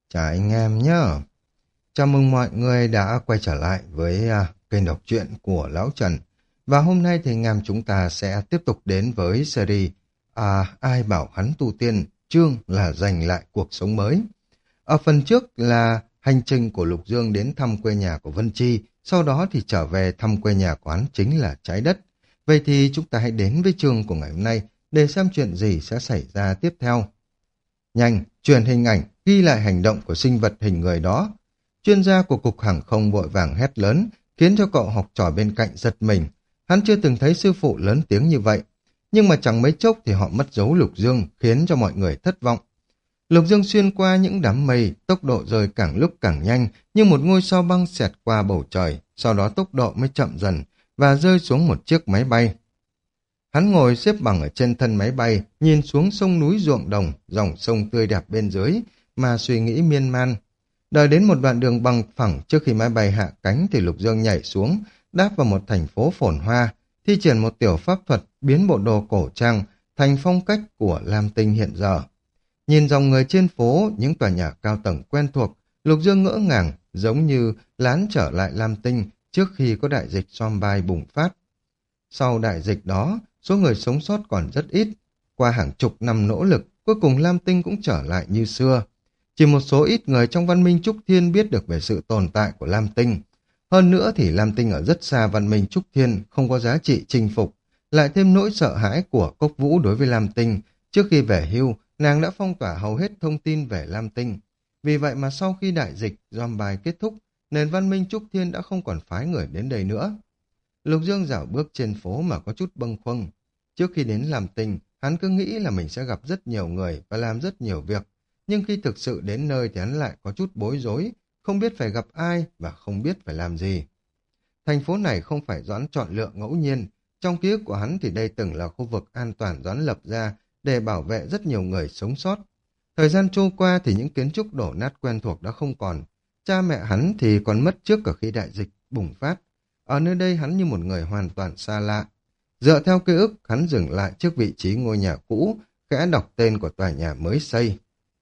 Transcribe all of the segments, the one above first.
Chào anh em nhé. Chào mừng mọi người đã quay trở lại với kênh đọc truyện của Lão Trần. Và hôm nay thì anh em chúng ta sẽ tiếp tục đến với series Ai bảo hắn tu tiên, chương là giành lại cuộc sống mới. Ở phần trước là hành trình của Lục Dương đến thăm quê nhà của Vân Chi, sau đó thì trở về thăm quê nhà của hắn chính là trái đất. Vậy thì chúng ta hãy đến với chương của ngày hôm nay để xem chuyện gì sẽ xảy ra tiếp theo. Nhanh, truyền hình ảnh, ghi lại hành động của sinh vật hình người đó. Chuyên gia của cục hàng không vội vàng hét lớn, khiến cho cậu học trò bên cạnh giật mình. Hắn chưa từng thấy sư phụ lớn tiếng như vậy. Nhưng mà chẳng mấy chốc thì họ mất dấu Lục Dương, khiến cho mọi người thất vọng. Lục Dương xuyên qua những đám mây, tốc độ rời càng lúc càng nhanh, như một ngôi sao băng xẹt qua bầu trời, sau đó tốc độ mới chậm dần, và rơi xuống một chiếc máy bay. Hắn ngồi xếp bằng ở trên thân máy bay, nhìn xuống sông núi ruộng đồng, dòng sông tươi đẹp bên dưới, mà suy nghĩ miên man. Đợi đến một đoạn đường bằng phẳng trước khi máy bay hạ cánh thì Lục Dương nhảy xuống, đáp vào một thành phố phồn hoa, thi triển một tiểu pháp thuật biến bộ đồ cổ trang thành phong cách của Lam Tinh hiện giờ. Nhìn dòng người trên phố, những tòa nhà cao tầng quen thuộc, Lục Dương ngỡ ngàng, giống như lán trở lại Lam Tinh trước khi có đại dịch zombie bùng phát. Sau đại dịch đó, số người sống sót còn rất ít. Qua hàng chục năm nỗ lực, cuối cùng Lam Tinh cũng trở lại như xưa. Chỉ một số ít người trong văn minh Trúc Thiên biết được về sự tồn tại của Lam Tinh. Hơn nữa thì Lam Tinh ở rất xa văn minh Trúc Thiên, không có giá trị chinh phục. Lại thêm nỗi sợ hãi của Cốc Vũ đối với Lam Tinh. Trước khi về hưu, nàng đã phong tỏa hầu hết thông tin về Lam Tinh. Vì vậy mà sau khi đại dịch zombie kết thúc, nền văn minh Trúc Thiên đã không còn phái người đến đây nữa. Lục Dương dạo bước trên phố mà có chút bâng khuâng. Trước khi đến Lam Tinh, hắn cứ nghĩ là mình sẽ gặp rất nhiều người và làm rất nhiều việc. Nhưng khi thực sự đến nơi thì hắn lại có chút bối rối, không biết phải gặp ai và không biết phải làm gì. Thành phố này không phải Doãn chọn lựa ngẫu nhiên. Trong ký ức của hắn thì đây từng là khu vực an toàn Doãn lập ra để bảo vệ rất nhiều người sống sót. Thời gian trôi qua thì những kiến trúc đổ nát quen thuộc đã không còn. Cha mẹ hắn thì còn mất trước cả khi đại dịch bùng phát. Ở nơi đây hắn như một người hoàn toàn xa lạ. Dựa theo ký ức, hắn dừng lại trước vị trí ngôi nhà cũ, khẽ đọc tên của tòa nhà mới xây.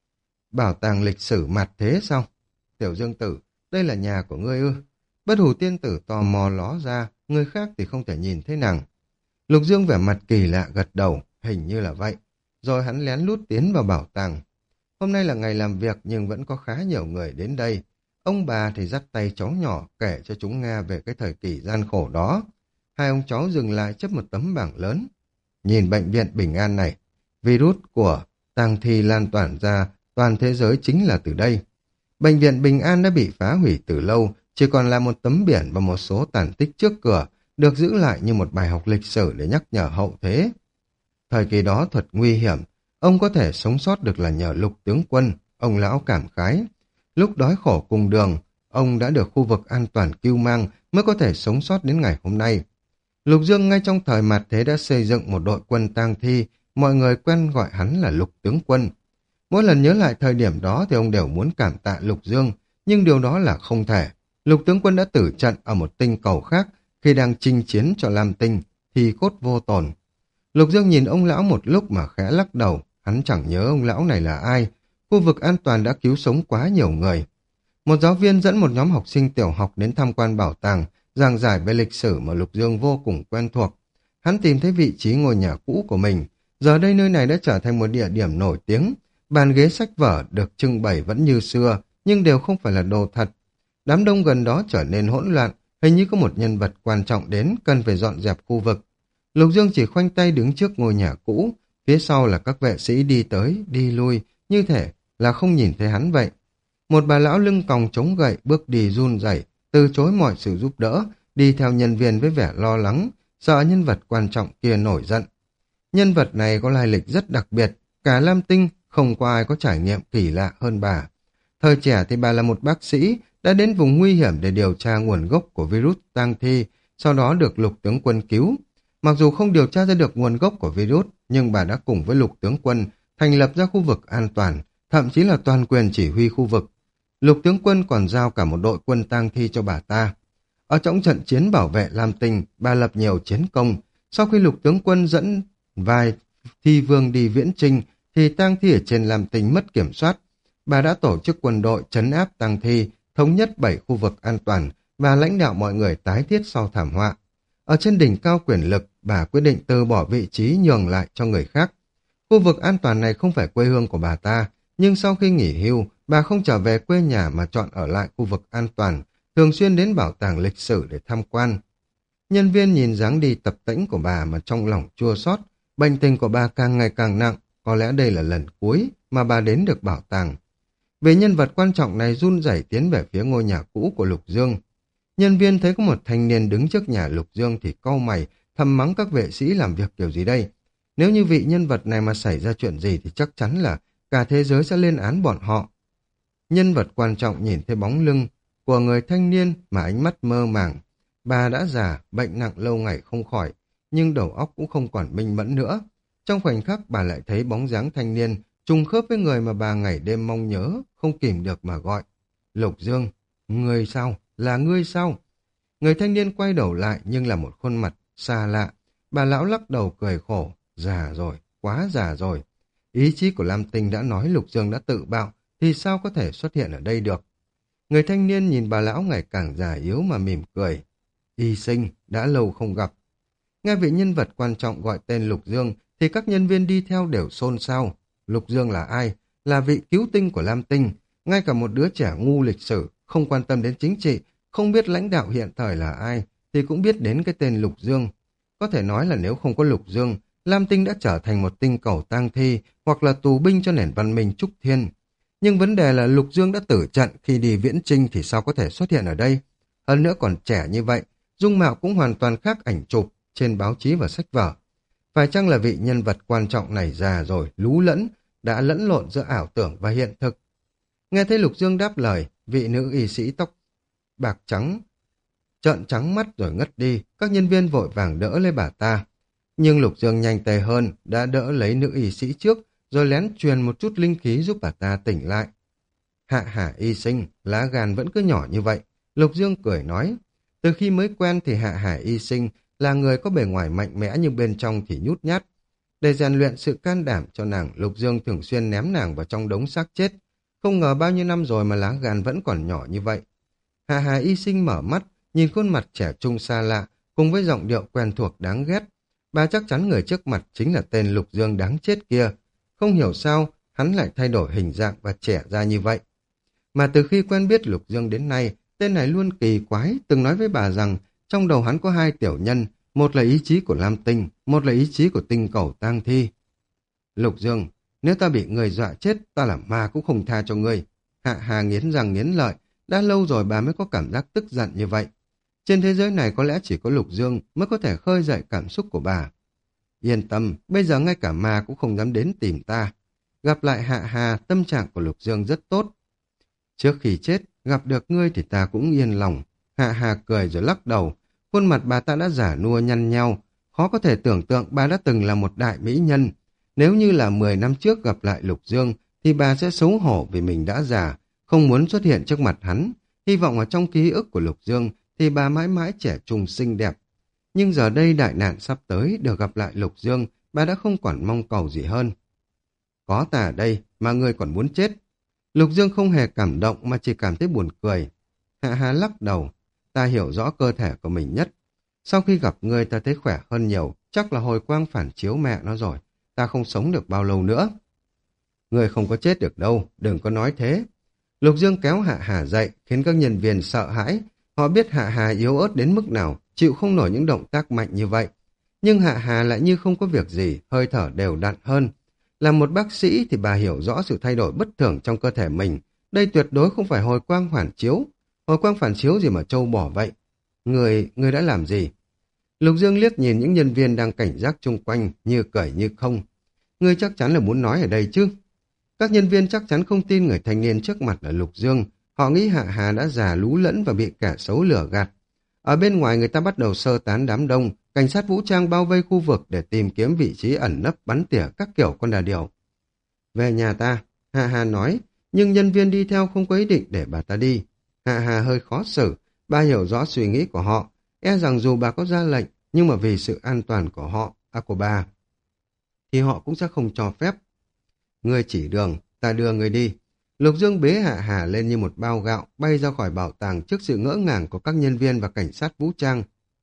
Bảo tàng lịch sử mạt thế sao? Tiểu Dương Tử, đây là nhà của ngươi ư? Bất Hủ Tiên Tử tò mò ló ra, người khác thì không thể nhìn thấy nàng. Lục Dương vẻ mặt kỳ lạ gật đầu, hình như là vậy. Rồi hắn lén lút tiến vào bảo tàng. Hôm nay là ngày làm việc nhưng vẫn có khá nhiều người đến đây. Ông bà thì dắt tay cháu nhỏ kể cho chúng nghe về cái thời kỳ gian khổ đó. Hai ông cháu dừng lại chấp một tấm bảng lớn. Nhìn bệnh viện Bình An này, virus của tang thi lan tỏa ra toàn thế giới chính là từ đây. Bệnh viện Bình An đã bị phá hủy từ lâu, chỉ còn là một tấm biển và một số tàn tích trước cửa, được giữ lại như một bài học lịch sử để nhắc nhở hậu thế. Thời kỳ đó thật nguy hiểm, ông có thể sống sót được là nhờ Lục tướng quân, ông lão cảm khái. Lúc đói khổ cùng đường, ông đã được khu vực an toàn cưu mang mới có thể sống sót đến ngày hôm nay. Lục Dương ngay trong thời mạt thế đã xây dựng một đội quân tang thi, mọi người quen gọi hắn là Lục tướng quân. Mỗi lần nhớ lại thời điểm đó thì ông đều muốn cảm tạ Lục Dương, nhưng điều đó là không thể. Lục tướng quân đã tử trận ở một tinh cầu khác khi đang chinh chiến cho Lam Tinh, thì cốt vô tổn. Lục Dương nhìn ông lão một lúc mà khẽ lắc đầu, hắn chẳng nhớ ông lão này là ai. Khu vực an toàn đã cứu sống quá nhiều người. Một giáo viên dẫn một nhóm học sinh tiểu học đến tham quan bảo tàng, giảng giải về lịch sử mà Lục Dương vô cùng quen thuộc. Hắn tìm thấy vị trí ngôi nhà cũ của mình. Giờ đây nơi này đã trở thành một địa điểm nổi tiếng. Bàn ghế sách vở được trưng bày vẫn như xưa, nhưng đều không phải là đồ thật. Đám đông gần đó trở nên hỗn loạn, hình như có một nhân vật quan trọng đến, cần phải dọn dẹp khu vực. Lục Dương chỉ khoanh tay đứng trước ngôi nhà cũ, phía sau là các vệ sĩ đi tới, đi lui, như thể là không nhìn thấy hắn vậy. Một bà lão lưng còng chống gậy, bước đi run rẩy, từ chối mọi sự giúp đỡ, đi theo nhân viên với vẻ lo lắng, sợ nhân vật quan trọng kia nổi giận. Nhân vật này có lai lịch rất đặc biệt, cả Lam Tinh không có ai có trải nghiệm kỳ lạ hơn bà. Thời trẻ thì bà là một bác sĩ, đã đến vùng nguy hiểm để điều tra nguồn gốc của virus tang thi, sau đó được Lục tướng quân cứu. Mặc dù không điều tra ra được nguồn gốc của virus, nhưng bà đã cùng với Lục tướng quân thành lập ra khu vực an toàn, thậm chí là toàn quyền chỉ huy khu vực. Lục tướng quân còn giao cả một đội quân tang thi cho bà ta. Ở trong trận chiến bảo vệ Lam Tinh, bà lập nhiều chiến công. Sau khi Lục tướng quân dẫn vài thi vương đi viễn chinh, thì tang thi ở trên Lam Tinh mất kiểm soát. Bà đã tổ chức quân đội trấn áp tang thi, thống nhất 7 khu vực an toàn và lãnh đạo mọi người tái thiết sau thảm họa. Ở trên đỉnh cao quyền lực, bà quyết định từ bỏ vị trí nhường lại cho người khác. Khu vực an toàn này không phải quê hương của bà ta, nhưng sau khi nghỉ hưu, bà không trở về quê nhà mà chọn ở lại khu vực an toàn, thường xuyên đến bảo tàng lịch sử để tham quan. Nhân viên nhìn dáng đi tập tễnh của bà mà trong lòng chua xót, bệnh tình của bà càng ngày càng nặng, có lẽ đây là lần cuối mà bà đến được bảo tàng. Vì nhân vật quan trọng này run rẩy tiến về phía ngôi nhà cũ của Lục Dương. Nhân viên thấy có một thanh niên đứng trước nhà Lục Dương thì cau mày, thầm mắng các vệ sĩ làm việc kiểu gì đây. Nếu như vị nhân vật này mà xảy ra chuyện gì thì chắc chắn là cả thế giới sẽ lên án bọn họ. Nhân vật quan trọng nhìn thấy bóng lưng của người thanh niên mà ánh mắt mơ màng. Bà đã già, bệnh nặng lâu ngày không khỏi, nhưng đầu óc cũng không còn minh mẫn nữa. Trong khoảnh khắc bà lại thấy bóng dáng thanh niên trùng khớp với người mà bà ngày đêm mong nhớ, không kìm được mà gọi. Lục Dương, ngươi sao? Là ngươi sao? Người thanh niên quay đầu lại nhưng là một khuôn mặt xa lạ. Bà lão lắc đầu cười khổ. Già rồi, quá già rồi. Ý chí của Lam Tinh đã nói Lục Dương đã tự bạo, thì sao có thể xuất hiện ở đây được? Người thanh niên nhìn bà lão ngày càng già yếu mà mỉm cười. Y sinh, đã lâu không gặp. Nghe vị nhân vật quan trọng gọi tên Lục Dương, thì các nhân viên đi theo đều xôn xao. Lục Dương là ai? Là vị cứu tinh của Lam Tinh. Ngay cả một đứa trẻ ngu lịch sử, không quan tâm đến chính trị, không biết lãnh đạo hiện thời là ai, thì cũng biết đến cái tên Lục Dương. Có thể nói là nếu không có Lục Dương, Lam Tinh đã trở thành một tinh cầu tang thi hoặc là tù binh cho nền văn minh Trúc Thiên. Nhưng vấn đề là Lục Dương đã tử trận khi đi viễn chinh thì sao có thể xuất hiện ở đây? Hơn nữa còn trẻ như vậy, dung mạo cũng hoàn toàn khác ảnh chụp trên báo chí và sách vở. Phải chăng là vị nhân vật quan trọng này già rồi, lú lẫn, đã lẫn lộn giữa ảo tưởng và hiện thực? Nghe thấy Lục Dương đáp lời, vị nữ y sĩ tóc bạc trắng trợn trắng mắt rồi ngất đi, các nhân viên vội vàng đỡ lấy bà ta. Nhưng Lục Dương nhanh tay hơn, đã đỡ lấy nữ y sĩ trước, rồi lén truyền một chút linh khí giúp bà ta tỉnh lại. Hạ Hà y sinh, lá gan vẫn cứ nhỏ như vậy. Lục Dương cười nói, từ khi mới quen thì Hạ Hà y sinh là người có bề ngoài mạnh mẽ nhưng bên trong thì nhút nhát. Để rèn luyện sự can đảm cho nàng, Lục Dương thường xuyên ném nàng vào trong đống xác chết. Không ngờ bao nhiêu năm rồi mà lá gan vẫn còn nhỏ như vậy. Hạ Hà y sinh mở mắt, nhìn khuôn mặt trẻ trung xa lạ, cùng với giọng điệu quen thuộc đáng ghét. Bà chắc chắn người trước mặt chính là tên Lục Dương đáng chết kia. Không hiểu sao, hắn lại thay đổi hình dạng và trẻ ra như vậy. Mà từ khi quen biết Lục Dương đến nay, tên này luôn kỳ quái, từng nói với bà rằng trong đầu hắn có hai tiểu nhân, một là ý chí của Lam Tinh, một là ý chí của tinh cầu tang thi. Lục Dương, nếu ta bị người dọa chết, ta làm ma cũng không tha cho ngươi. Hạ Hà nghiến răng nghiến lợi, đã lâu rồi bà mới có cảm giác tức giận như vậy. Trên thế giới này có lẽ chỉ có Lục Dương mới có thể khơi dậy cảm xúc của bà. Yên tâm, bây giờ ngay cả ma cũng không dám đến tìm ta. Gặp lại Hạ Hà, tâm trạng của Lục Dương rất tốt. Trước khi chết, gặp được ngươi thì ta cũng yên lòng. Hạ Hà cười rồi lắc đầu. Khuôn mặt bà ta đã già nua nhăn nheo. Khó có thể tưởng tượng bà đã từng là một đại mỹ nhân. Nếu như là 10 năm trước gặp lại Lục Dương, thì bà sẽ xấu hổ vì mình đã già, không muốn xuất hiện trước mặt hắn. Hy vọng ở trong ký ức của Lục Dương, thì bà mãi mãi trẻ trung xinh đẹp. Nhưng giờ đây đại nạn sắp tới, được gặp lại Lục Dương, bà đã không còn mong cầu gì hơn. Có ta ở đây mà ngươi còn muốn chết. Lục Dương không hề cảm động mà chỉ cảm thấy buồn cười. Hạ Hà lắc đầu, ta hiểu rõ cơ thể của mình nhất. Sau khi gặp ngươi ta thấy khỏe hơn nhiều, chắc là hồi quang phản chiếu mẹ nó rồi. Ta không sống được bao lâu nữa. Ngươi không có chết được đâu, đừng có nói thế. Lục Dương kéo Hạ Hà dậy, khiến các nhân viên sợ hãi. Họ biết Hạ Hà yếu ớt đến mức nào, chịu không nổi những động tác mạnh như vậy. Nhưng Hạ Hà lại như không có việc gì, hơi thở đều đặn hơn. Là một bác sĩ thì bà hiểu rõ sự thay đổi bất thường trong cơ thể mình. Đây tuyệt đối không phải hồi quang phản chiếu. Hồi quang phản chiếu gì mà trâu bỏ vậy? Người đã làm gì? Lục Dương liếc nhìn những nhân viên đang cảnh giác chung quanh, như cười như không. Ngươi chắc chắn là muốn nói ở đây chứ? Các nhân viên chắc chắn không tin người thanh niên trước mặt là Lục Dương. Họ nghĩ Hạ Hà đã già lú lẫn và bị kẻ xấu lừa gạt. Ở bên ngoài người ta bắt đầu sơ tán đám đông, cảnh sát vũ trang bao vây khu vực để tìm kiếm vị trí ẩn nấp bắn tỉa các kiểu con đà điểu. Về nhà ta, Hạ Hà nói, nhưng nhân viên đi theo không có ý định để bà ta đi. Hạ Hà hơi khó xử, bà hiểu rõ suy nghĩ của họ, e rằng dù bà có ra lệnh, nhưng mà vì sự an toàn của họ, của bà, thì họ cũng sẽ không cho phép. Ngươi chỉ đường, ta đưa ngươi đi. Lục Dương bế Hạ Hà lên như một bao gạo, bay ra khỏi bảo tàng trước sự ngỡ ngàng của các nhân viên và cảnh sát vũ trang.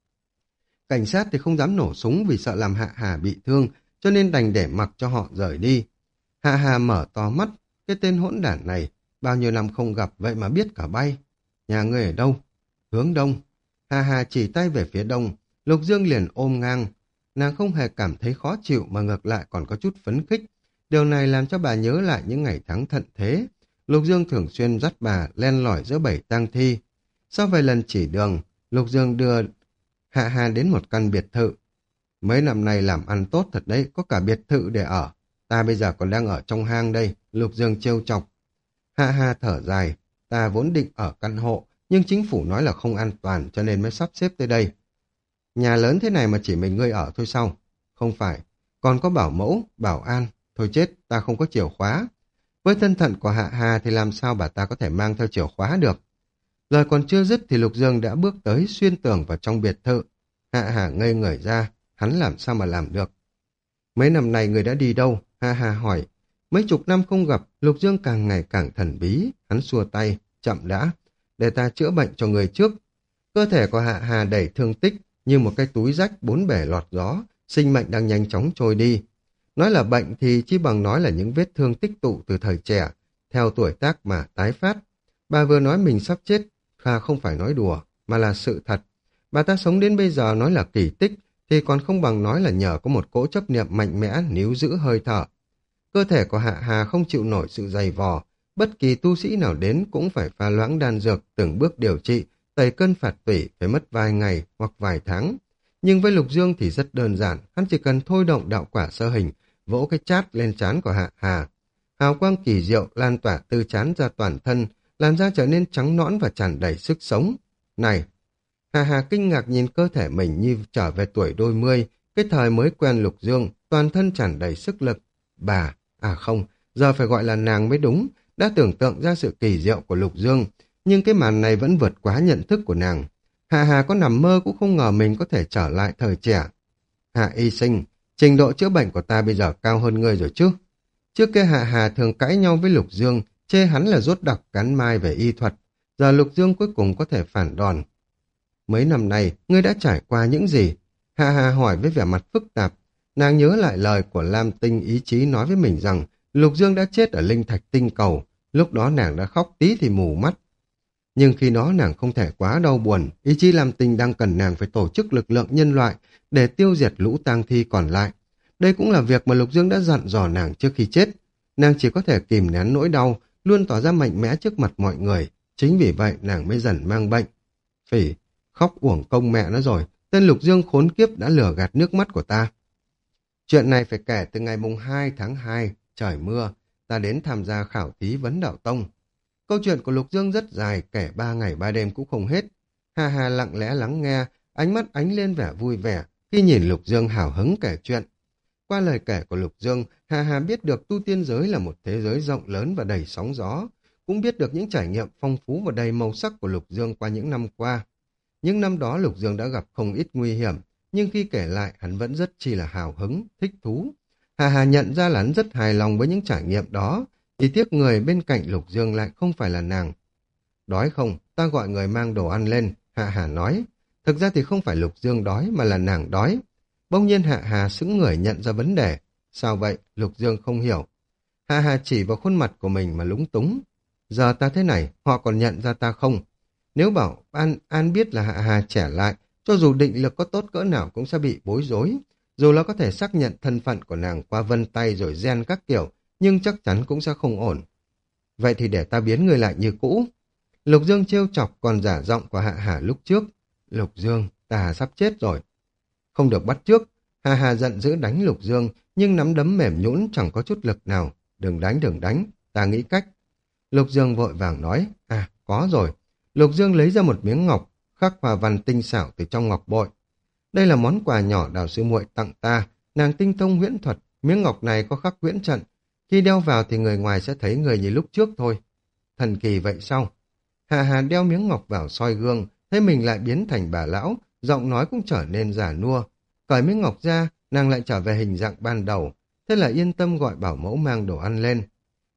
Cảnh sát thì không dám nổ súng vì sợ làm Hạ Hà bị thương, cho nên đành để mặc cho họ rời đi. Hạ Hà mở to mắt, cái tên hỗn đản này, bao nhiêu năm không gặp vậy mà biết cả bay. Nhà ngươi ở đâu? Hướng đông. Hạ Hà chỉ tay về phía đông, Lục Dương liền ôm ngang. Nàng không hề cảm thấy khó chịu mà ngược lại còn có chút phấn khích. Điều này làm cho bà nhớ lại những ngày tháng thận thế. Lục Dương thường xuyên dắt bà len lỏi giữa bầy tang thi. Sau vài lần chỉ đường, Lục Dương đưa Hạ Hà đến một căn biệt thự. Mấy năm nay làm ăn tốt thật đấy, có cả biệt thự để ở. Ta bây giờ còn đang ở trong hang đây, Lục Dương trêu chọc. Hạ Hà thở dài, ta vốn định ở căn hộ, nhưng chính phủ nói là không an toàn cho nên mới sắp xếp tới đây. Nhà lớn thế này mà chỉ mình ngươi ở thôi sao? Không phải, còn có bảo mẫu, bảo an. Thôi chết, ta không có chìa khóa. Với thân phận của Hạ Hà thì làm sao bà ta có thể mang theo chìa khóa được? Lời còn chưa dứt thì Lục Dương đã bước tới xuyên tường vào trong biệt thự. Hạ Hà ngây người ra, hắn làm sao mà làm được? Mấy năm nay người đã đi đâu? Hạ Hà hỏi. Mấy chục năm không gặp, Lục Dương càng ngày càng thần bí. Hắn xua tay, chậm đã, để ta chữa bệnh cho người trước. Cơ thể của Hạ Hà đầy thương tích, như một cái túi rách bốn bể lọt gió, sinh mệnh đang nhanh chóng trôi đi. Nói là bệnh thì chỉ bằng nói là những vết thương tích tụ từ thời trẻ, theo tuổi tác mà tái phát. Bà vừa nói mình sắp chết, Kha không phải nói đùa, mà là sự thật. Bà ta sống đến bây giờ nói là kỳ tích, thì còn không bằng nói là nhờ có một cỗ chấp niệm mạnh mẽ níu giữ hơi thở. Cơ thể của Hạ Hà không chịu nổi sự dày vò, bất kỳ tu sĩ nào đến cũng phải pha loãng đan dược, từng bước điều trị, tẩy cân phạt tủy phải mất vài ngày hoặc vài tháng. Nhưng với Lục Dương thì rất đơn giản, hắn chỉ cần thôi động đạo quả sơ hình, vỗ cái chát lên trán của Hạ Hà. Hào quang kỳ diệu lan tỏa từ trán ra toàn thân, làn da trở nên trắng nõn và tràn đầy sức sống. Này! Hạ Hà kinh ngạc nhìn cơ thể mình như trở về tuổi đôi mươi, cái thời mới quen Lục Dương, toàn thân tràn đầy sức lực. Bà, à không, giờ phải gọi là nàng mới đúng, đã tưởng tượng ra sự kỳ diệu của Lục Dương, nhưng cái màn này vẫn vượt quá nhận thức của nàng. Hạ Hà có nằm mơ cũng không ngờ mình có thể trở lại thời trẻ. Hạ y sinh, trình độ chữa bệnh của ta bây giờ cao hơn ngươi rồi chứ? Trước kia Hạ Hà thường cãi nhau với Lục Dương, chê hắn là rốt đặc cắn mai về y thuật. Giờ Lục Dương cuối cùng có thể phản đòn. Mấy năm nay, ngươi đã trải qua những gì? Hạ Hà hỏi với vẻ mặt phức tạp. Nàng nhớ lại lời của Lam Tinh ý chí nói với mình rằng Lục Dương đã chết ở Linh Thạch Tinh Cầu. Lúc đó nàng đã khóc tí thì mù mắt. Nhưng khi đó nàng không thể quá đau buồn, ý chí Lam Tinh đang cần nàng phải tổ chức lực lượng nhân loại để tiêu diệt lũ tang thi còn lại. Đây cũng là việc mà Lục Dương đã dặn dò nàng trước khi chết. Nàng chỉ có thể kìm nén nỗi đau, luôn tỏ ra mạnh mẽ trước mặt mọi người. Chính vì vậy nàng mới dần mang bệnh. Phỉ, khóc uổng công mẹ nó rồi, tên Lục Dương khốn kiếp đã lừa gạt nước mắt của ta. Chuyện này phải kể từ ngày mùng 2 tháng 2, trời mưa, ta đến tham gia khảo thí vấn đạo tông. Câu chuyện của Lục Dương rất dài, kể 3 ngày 3 đêm cũng không hết. Hà Hà lặng lẽ lắng nghe, ánh mắt ánh lên vẻ vui vẻ khi nhìn Lục Dương hào hứng kể chuyện. Qua lời kể của Lục Dương, Hà Hà biết được tu tiên giới là một thế giới rộng lớn và đầy sóng gió, cũng biết được những trải nghiệm phong phú và đầy màu sắc của Lục Dương qua những năm qua. Những năm đó Lục Dương đã gặp không ít nguy hiểm, nhưng khi kể lại hắn vẫn rất chi là hào hứng, thích thú. Hà Hà nhận ra là hắn rất hài lòng với những trải nghiệm đó, chỉ tiếc người bên cạnh Lục Dương lại không phải là nàng. Đói không, ta gọi người mang đồ ăn lên, Hạ Hà nói. Thực ra thì không phải Lục Dương đói mà là nàng đói. Bỗng nhiên Hạ Hà sững người nhận ra vấn đề. Sao vậy? Lục Dương không hiểu. Hạ Hà chỉ vào khuôn mặt của mình mà lúng túng. Giờ ta thế này, họ còn nhận ra ta không? Nếu bảo An biết là Hạ Hà trẻ lại, cho dù định lực có tốt cỡ nào cũng sẽ bị bối rối. Dù là có thể xác nhận thân phận của nàng qua vân tay rồi gen các kiểu, nhưng chắc chắn cũng sẽ không ổn. Vậy thì để ta biến người lại như cũ. Lục Dương trêu chọc còn giả giọng của Hạ Hà lúc trước. Lục Dương, ta sắp chết rồi. Không được bắt trước. Hạ Hà giận dữ đánh Lục Dương, nhưng nắm đấm mềm nhũn chẳng có chút lực nào. Đừng đánh, ta nghĩ cách. Lục Dương vội vàng nói, có rồi. Lục Dương lấy ra một miếng ngọc, khắc hoa văn tinh xảo từ trong ngọc bội. Đây là món quà nhỏ Đào sư muội tặng ta, nàng tinh thông huyễn thuật, miếng ngọc này có khắc huyễn trận. Khi đeo vào thì người ngoài sẽ thấy người như lúc trước thôi. Thần kỳ vậy sao? Hạ Hà đeo miếng ngọc vào soi gương, thấy mình lại biến thành bà lão, giọng nói cũng trở nên già nua. Cởi miếng ngọc ra, nàng lại trở về hình dạng ban đầu, thế là yên tâm gọi bảo mẫu mang đồ ăn lên.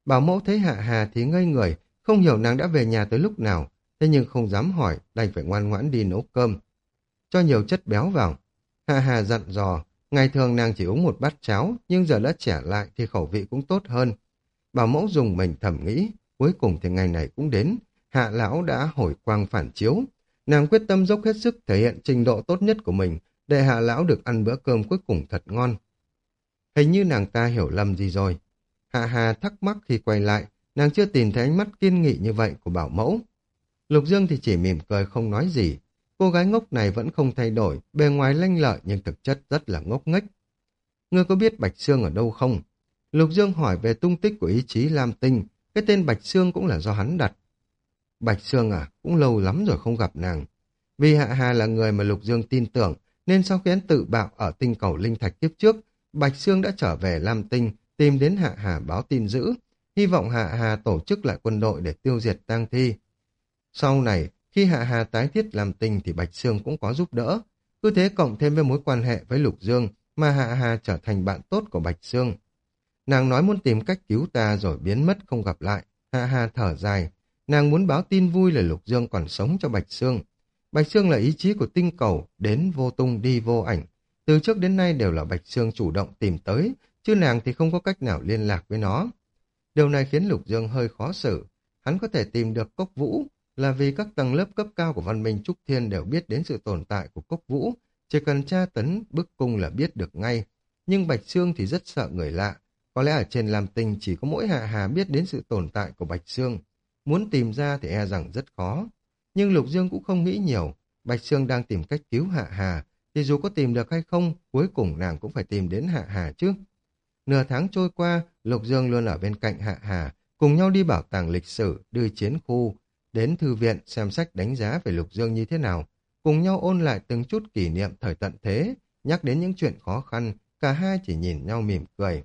Bảo mẫu thấy Hạ Hà thì ngây người, không hiểu nàng đã về nhà tới lúc nào, thế nhưng không dám hỏi, đành phải ngoan ngoãn đi nấu cơm. Cho nhiều chất béo vào. Hạ Hà dặn dò, ngày thường nàng chỉ uống một bát cháo, nhưng giờ đã trẻ lại thì khẩu vị cũng tốt hơn. Bảo mẫu dùng mình thầm nghĩ, cuối cùng thì ngày này cũng đến, Hạ lão đã hồi quang phản chiếu. Nàng quyết tâm dốc hết sức thể hiện trình độ tốt nhất của mình, để Hạ lão được ăn bữa cơm cuối cùng thật ngon. Hình như nàng ta hiểu lầm gì rồi. Hạ Hà thắc mắc khi quay lại, nàng chưa tìm thấy ánh mắt kiên nghị như vậy của bảo mẫu. Lục Dương thì chỉ mỉm cười không nói gì. Cô gái ngốc này vẫn không thay đổi, bề ngoài lanh lợi nhưng thực chất rất là ngốc nghếch. Ngươi có biết Bạch Xương ở đâu không? Lục Dương hỏi về tung tích của ý chí Lam Tinh, cái tên Bạch Xương cũng là do hắn đặt. Bạch Xương à, cũng lâu lắm rồi không gặp nàng. Vì Hạ Hà là người mà Lục Dương tin tưởng, nên sau khi hắn tự bạo ở tinh cầu Linh Thạch kiếp trước, Bạch Xương đã trở về Lam Tinh, tìm đến Hạ Hà báo tin dữ, hy vọng Hạ Hà tổ chức lại quân đội để tiêu diệt tang thi. Sau này, khi Hạ Hà tái thiết Lam Tinh thì Bạch Xương cũng có giúp đỡ. Cứ thế cộng thêm với mối quan hệ với Lục Dương mà Hạ Hà trở thành bạn tốt của Bạch Xương. Nàng nói muốn tìm cách cứu ta rồi biến mất không gặp lại. Hạ Hà thở dài. Nàng muốn báo tin vui là Lục Dương còn sống cho Bạch Xương. Bạch Xương là ý chí của tinh cầu, đến vô tung đi vô ảnh. Từ trước đến nay đều là Bạch Xương chủ động tìm tới, chứ nàng thì không có cách nào liên lạc với nó. Điều này khiến Lục Dương hơi khó xử. Hắn có thể tìm được Cốc Vũ là vì các tầng lớp cấp cao của văn minh Trúc Thiên đều biết đến sự tồn tại của Cốc Vũ. Chỉ cần tra tấn bức cung là biết được ngay. Nhưng Bạch Xương thì rất sợ người lạ. Có lẽ ở trên Lam Tinh chỉ có mỗi Hạ Hà biết đến sự tồn tại của Bạch Xương. Muốn tìm ra thì e rằng rất khó. Nhưng Lục Dương cũng không nghĩ nhiều. Bạch Xương đang tìm cách cứu Hạ Hà, thì dù có tìm được hay không, cuối cùng nàng cũng phải tìm đến Hạ Hà chứ. Nửa tháng trôi qua, Lục Dương luôn ở bên cạnh Hạ Hà, cùng nhau đi bảo tàng lịch sử, đi chiến khu, đến thư viện xem sách đánh giá về Lục Dương như thế nào, cùng nhau ôn lại từng chút kỷ niệm thời tận thế, nhắc đến những chuyện khó khăn, cả hai chỉ nhìn nhau mỉm cười.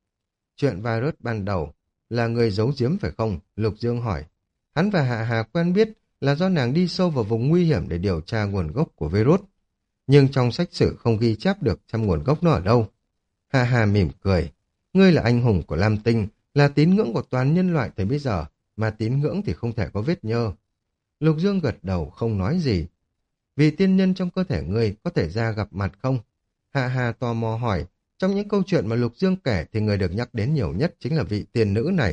Chuyện virus ban đầu là người giấu giếm phải không? Lục Dương hỏi. Hắn và Hạ Hà quen biết là do nàng đi sâu vào vùng nguy hiểm để điều tra nguồn gốc của virus. Nhưng trong sách sử không ghi chép được xem nguồn gốc nó ở đâu. Hạ Hà mỉm cười. Ngươi là anh hùng của Lam Tinh, là tín ngưỡng của toàn nhân loại tới bây giờ, mà tín ngưỡng thì không thể có vết nhơ. Lục Dương gật đầu không nói gì. Vì tiên nhân trong cơ thể ngươi có thể ra gặp mặt không? Hạ Hà tò mò hỏi. Trong những câu chuyện mà Lục Dương kể thì người được nhắc đến nhiều nhất chính là vị tiên nữ này.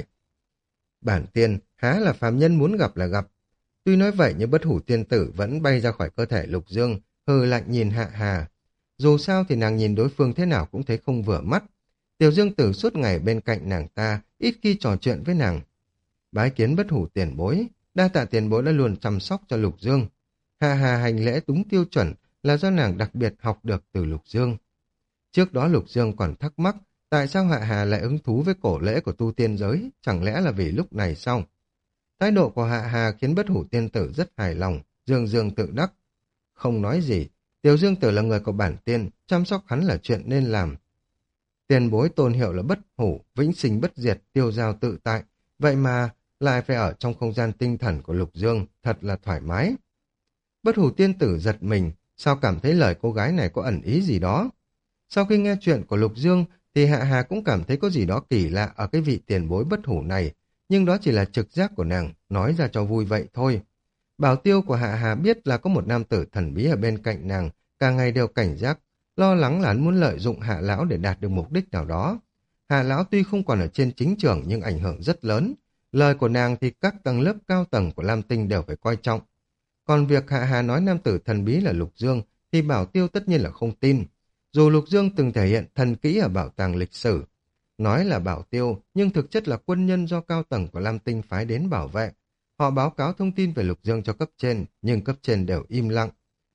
Bản tiên há là phàm nhân muốn gặp là gặp. Tuy nói vậy nhưng bất hủ tiên tử vẫn bay ra khỏi cơ thể Lục Dương, hừ lạnh nhìn Hạ Hà. Dù sao thì nàng nhìn đối phương thế nào cũng thấy không vừa mắt. Tiểu Dương Tử suốt ngày bên cạnh nàng ta, ít khi trò chuyện với nàng. Bái kiến bất hủ tiền bối, đa tạ tiền bối đã luôn chăm sóc cho Lục Dương. Hạ Hà hành lễ đúng tiêu chuẩn là do nàng đặc biệt học được từ Lục Dương. Trước đó Lục Dương còn thắc mắc tại sao Hạ Hà lại hứng thú với cổ lễ của tu tiên giới, chẳng lẽ là vì lúc này sao? Thái độ của Hạ Hà khiến bất hủ tiên tử rất hài lòng, Dương Dương tự đắc. Không nói gì, Tiểu Dương Tử là người của bản tiên, chăm sóc hắn là chuyện nên làm. Tiền bối tôn hiệu là bất hủ, vĩnh sinh bất diệt, tiêu dao tự tại, vậy mà lại phải ở trong không gian tinh thần của Lục Dương, thật là thoải mái. Bất hủ tiên tử giật mình, sao cảm thấy lời cô gái này có ẩn ý gì đó. Sau khi nghe chuyện của Lục Dương thì Hạ Hà cũng cảm thấy có gì đó kỳ lạ ở cái vị tiền bối bất hủ này, nhưng đó chỉ là trực giác của nàng, nói ra cho vui vậy thôi. Bảo tiêu của Hạ Hà biết là có một nam tử thần bí ở bên cạnh nàng, càng ngày đều cảnh giác, lo lắng là hắn muốn lợi dụng Hạ Lão để đạt được mục đích nào đó. Hạ Lão tuy không còn ở trên chính trường nhưng ảnh hưởng rất lớn. Lời của nàng thì các tầng lớp cao tầng của Lam Tinh đều phải coi trọng. Còn việc Hạ Hà nói nam tử thần bí là Lục Dương thì Bảo Tiêu tất nhiên là không tin. Dù Lục Dương từng thể hiện thần kỹ ở bảo tàng lịch sử, nói là Bảo Tiêu nhưng thực chất là quân nhân do cao tầng của Lam Tinh phái đến bảo vệ. Họ báo cáo thông tin về Lục Dương cho cấp trên, nhưng cấp trên đều im lặng.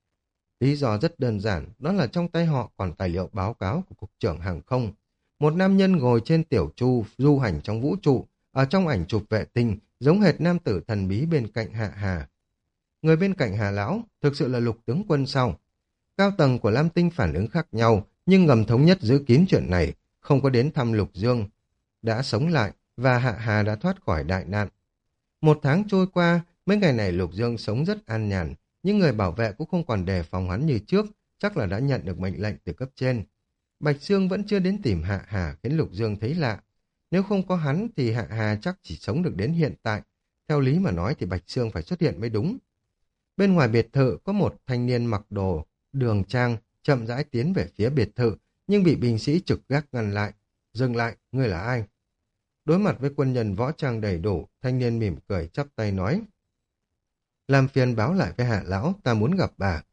Lý do rất đơn giản, đó là trong tay họ còn tài liệu báo cáo của Cục trưởng Hàng không. Một nam nhân ngồi trên tiểu chu du hành trong vũ trụ, ở trong ảnh chụp vệ tinh, giống hệt nam tử thần bí bên cạnh Hạ Hà. Người bên cạnh Hà Lão thực sự là Lục tướng quân sau. Cao tầng của Lam Tinh phản ứng khác nhau, nhưng ngầm thống nhất giữ kín chuyện này, không có đến thăm Lục Dương. Đã sống lại, và Hạ Hà đã thoát khỏi đại nạn. Một tháng trôi qua, mấy ngày này Lục Dương sống rất an nhàn, nhưng người bảo vệ cũng không còn đề phòng hắn như trước, chắc là đã nhận được mệnh lệnh từ cấp trên. Bạch Sương vẫn chưa đến tìm Hạ Hà khiến Lục Dương thấy lạ. Nếu không có hắn thì Hạ Hà chắc chỉ sống được đến hiện tại. Theo lý mà nói thì Bạch Xương phải xuất hiện mới đúng. Bên ngoài biệt thự có một thanh niên mặc đồ đường trang chậm rãi tiến về phía biệt thự, nhưng bị binh sĩ trực gác ngăn lại. Dừng lại, ngươi là ai? Đối mặt với quân nhân võ trang đầy đủ, thanh niên mỉm cười chắp tay nói. Làm phiền báo lại với Hạ lão, ta muốn gặp bà.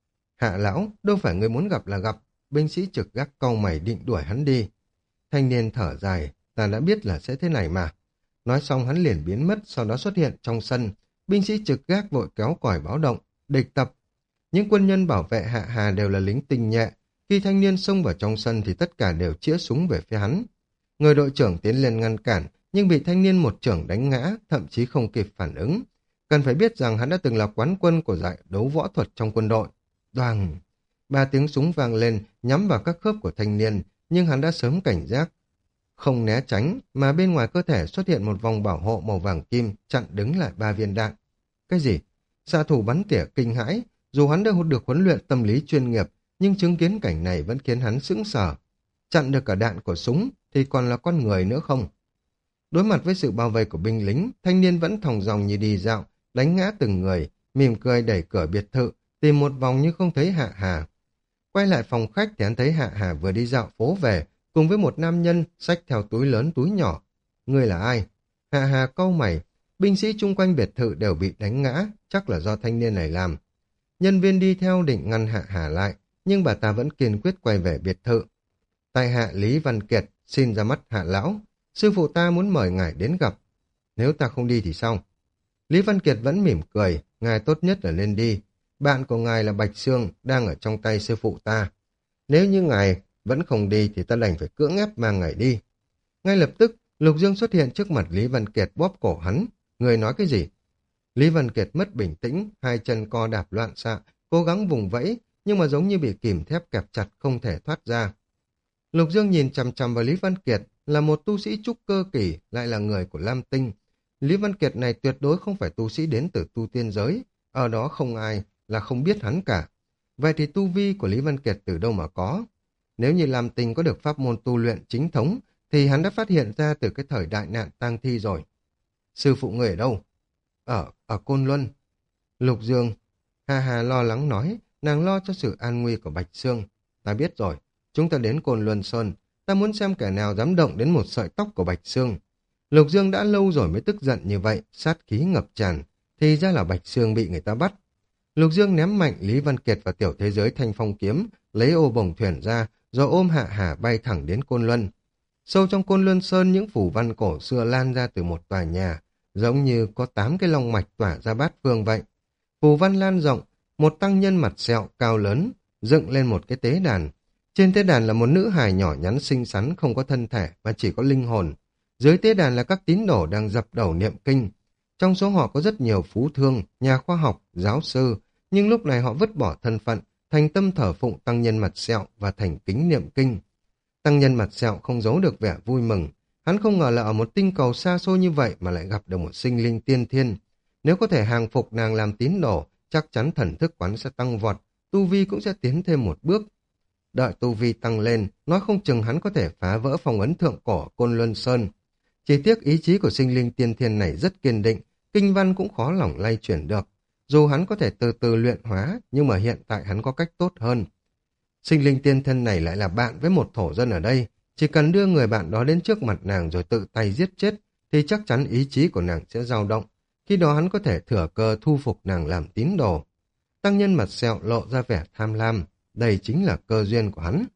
Hạ lão, đâu phải người muốn gặp là gặp. Binh sĩ trực gác cau mày định đuổi hắn đi. Thanh niên thở dài, ta đã biết là sẽ thế này mà. Nói xong hắn liền biến mất, sau đó xuất hiện trong sân. Binh sĩ trực gác vội kéo còi báo động, địch tập. Những quân nhân bảo vệ Hạ Hà đều là lính tinh nhuệ. Khi thanh niên xông vào trong sân thì tất cả đều chĩa súng về phía hắn. Người đội trưởng tiến lên ngăn cản, nhưng bị thanh niên một chưởng đánh ngã, thậm chí không kịp phản ứng. Cần phải biết rằng hắn đã từng là quán quân của giải đấu võ thuật trong quân đội. Đoàng! Ba tiếng súng vang lên, nhắm vào các khớp của thanh niên, nhưng hắn đã sớm cảnh giác. Không né tránh, mà bên ngoài cơ thể xuất hiện một vòng bảo hộ màu vàng kim, chặn đứng lại 3 viên đạn. Cái gì? Xạ thủ bắn tỉa kinh hãi, dù hắn đã được huấn luyện tâm lý chuyên nghiệp, nhưng chứng kiến cảnh này vẫn khiến hắn sững sờ. Chặn được cả đạn của súng, thì còn là con người nữa không? Đối mặt với sự bao vây của binh lính, thanh niên vẫn thòng dòng như đi dạo, đánh ngã từng người, mỉm cười đẩy cửa biệt thự, tìm một vòng nhưng không thấy Hạ Hà. Quay lại phòng khách thì hắn thấy Hạ Hà vừa đi dạo phố về, cùng với một nam nhân xách theo túi lớn túi nhỏ. Ngươi là ai? Hạ Hà cau mày, binh sĩ chung quanh biệt thự đều bị đánh ngã, chắc là do thanh niên này làm. Nhân viên đi theo định ngăn Hạ Hà lại, nhưng bà ta vẫn kiên quyết quay về biệt thự. Tại hạ Lý Văn Kiệt, xin ra mắt Hạ lão, sư phụ ta muốn mời ngài đến gặp. Nếu ta không đi thì sao? Lý Văn Kiệt vẫn mỉm cười, ngài tốt nhất là nên đi. Bạn của ngài là Bạch Xương, đang ở trong tay sư phụ ta. Nếu như ngài vẫn không đi thì ta đành phải cưỡng ép mang ngài đi. Ngay lập tức, Lục Dương xuất hiện trước mặt Lý Văn Kiệt bóp cổ hắn. Người nói cái gì? Lý Văn Kiệt mất bình tĩnh, hai chân co đạp loạn xạ, cố gắng vùng vẫy, nhưng mà giống như bị kìm thép kẹp chặt không thể thoát ra. Lục Dương nhìn chằm chằm vào Lý Văn Kiệt, là một tu sĩ trúc cơ kỳ, lại là người của Lam Tinh. Lý Văn Kiệt này tuyệt đối không phải tu sĩ đến từ tu tiên giới, ở đó không ai là không biết hắn cả. Vậy thì tu vi của Lý Văn Kiệt từ đâu mà có? Nếu như Lam Tinh có được pháp môn tu luyện chính thống, thì hắn đã phát hiện ra từ cái thời đại nạn tang thi rồi. Sư phụ người ở đâu? Ở Côn Luân. Lục Dương, Hà Hà lo lắng nói, nàng lo cho sự an nguy của Bạch Xương. Ta biết rồi, chúng ta đến Côn Luân Sơn, ta muốn xem kẻ nào dám động đến một sợi tóc của Bạch Xương. Lục Dương đã lâu rồi mới tức giận như vậy, sát khí ngập tràn, thì ra là Bạch Xương bị người ta bắt. Lục Dương ném mạnh Lý Văn Kiệt vào tiểu thế giới thanh phong kiếm, lấy ô bồng thuyền ra, rồi ôm Hạ Hà bay thẳng đến Côn Luân. Sâu trong Côn Luân Sơn, những phù văn cổ xưa lan ra từ một tòa nhà, giống như có 8 cái long mạch tỏa ra bát phương vậy. Phù văn lan rộng, một tăng nhân mặt sẹo cao lớn, dựng lên một cái tế đàn. Trên tế đàn là một nữ hài nhỏ nhắn xinh xắn, không có thân thể mà chỉ có linh hồn. Dưới tế đàn là các tín đồ đang dập đầu niệm kinh. Trong số họ có rất nhiều phú thương, nhà khoa học, giáo sư, nhưng lúc này họ vứt bỏ thân phận, thành tâm thờ phụng tăng nhân mặt sẹo và thành kính niệm kinh. Tăng nhân mặt sẹo không giấu được vẻ vui mừng. Hắn không ngờ là ở một tinh cầu xa xôi như vậy mà lại gặp được một sinh linh tiên thiên. Nếu có thể hàng phục nàng làm tín đồ, chắc chắn thần thức quán sẽ tăng vọt, tu vi cũng sẽ tiến thêm một bước. Đợi tu vi tăng lên, nói không chừng hắn có thể phá vỡ phong ấn thượng cổ Côn Luân Sơn. Chỉ tiếc ý chí của sinh linh tiên thiên này rất kiên định, kinh văn cũng khó lòng lay chuyển được. Dù hắn có thể từ từ luyện hóa, nhưng mà hiện tại hắn có cách tốt hơn. Sinh linh tiên thân này lại là bạn với một thổ dân ở đây, chỉ cần đưa người bạn đó đến trước mặt nàng rồi tự tay giết chết, thì chắc chắn ý chí của nàng sẽ dao động. Khi đó hắn có thể thừa cơ thu phục nàng làm tín đồ. Tăng nhân mặt sẹo lộ ra vẻ tham lam, đây chính là cơ duyên của hắn.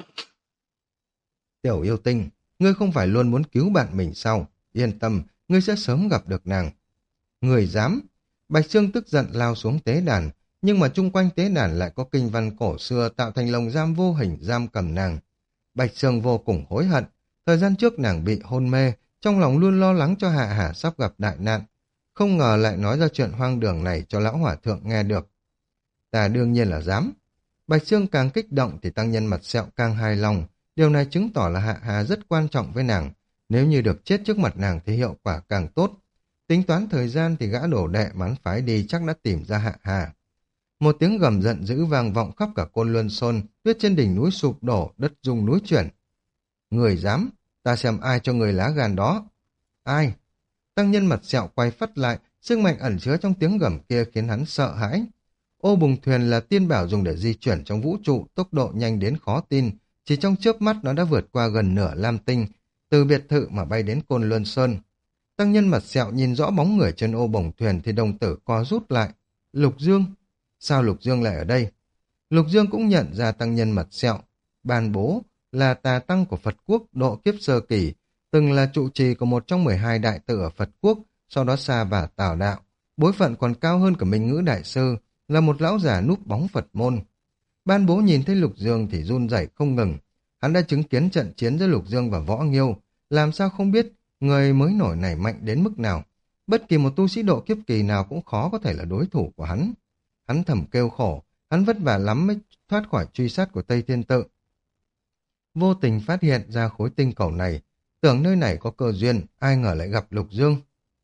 Tiểu yêu tinh, ngươi không phải luôn muốn cứu bạn mình sao? Yên tâm, ngươi sẽ sớm gặp được nàng. Người dám! Bạch Xương tức giận lao xuống tế đàn, nhưng mà chung quanh tế đàn lại có kinh văn cổ xưa tạo thành lồng giam vô hình giam cầm nàng. Bạch Xương vô cùng hối hận, thời gian trước nàng bị hôn mê, trong lòng luôn lo lắng cho Hạ Hà sắp gặp đại nạn. Không ngờ lại nói ra chuyện hoang đường này cho lão hỏa thượng nghe được. Ta đương nhiên là dám. Bạch Xương càng kích động thì tăng nhân mặt sẹo càng hài lòng, điều này chứng tỏ là Hạ Hà rất quan trọng với nàng. Nếu như được chết trước mặt nàng thì hiệu quả càng tốt. Tính toán thời gian thì gã đổ đệ mà hắn phái đi chắc đã tìm ra Hạ Hà. Một tiếng gầm giận dữ vang vọng khắp cả Côn Luân Sơn, tuyết trên đỉnh núi sụp đổ, đất rung núi chuyển. Người dám! ta xem ai cho người lá gan đó. Ai? Tăng nhân mặt sẹo quay phắt lại, sức mạnh ẩn chứa trong tiếng gầm kia khiến hắn sợ hãi. Ô bùng thuyền là tiên bảo dùng để di chuyển trong vũ trụ, tốc độ nhanh đến khó tin. Chỉ trong chớp mắt nó đã vượt qua gần nửa lam tinh, từ biệt thự mà bay đến Côn Luân Sơn. Tăng nhân mặt sẹo nhìn rõ bóng người trên ô bồng thuyền thì đồng tử co rút lại. Lục Dương? Sao Lục Dương lại ở đây? Lục Dương cũng nhận ra tăng nhân mặt sẹo. Ban bố là tà tăng của Phật quốc độ kiếp sơ kỳ, từng là trụ trì của một trong 12 đại tự ở Phật quốc, sau đó sa và tảo đạo. Bối phận còn cao hơn cả Minh Ngữ Đại Sư, là một lão già núp bóng Phật môn. Ban bố nhìn thấy Lục Dương thì run rẩy không ngừng. Hắn đã chứng kiến trận chiến giữa Lục Dương và Võ Nghiêu, làm sao không biết người mới nổi này mạnh đến mức nào. Bất kỳ một tu sĩ độ kiếp kỳ nào cũng khó có thể là đối thủ của hắn. Hắn thầm kêu khổ, hắn vất vả lắm mới thoát khỏi truy sát của Tây Thiên Tự. Vô tình phát hiện ra khối tinh cầu này, tưởng nơi này có cơ duyên, ai ngờ lại gặp Lục Dương.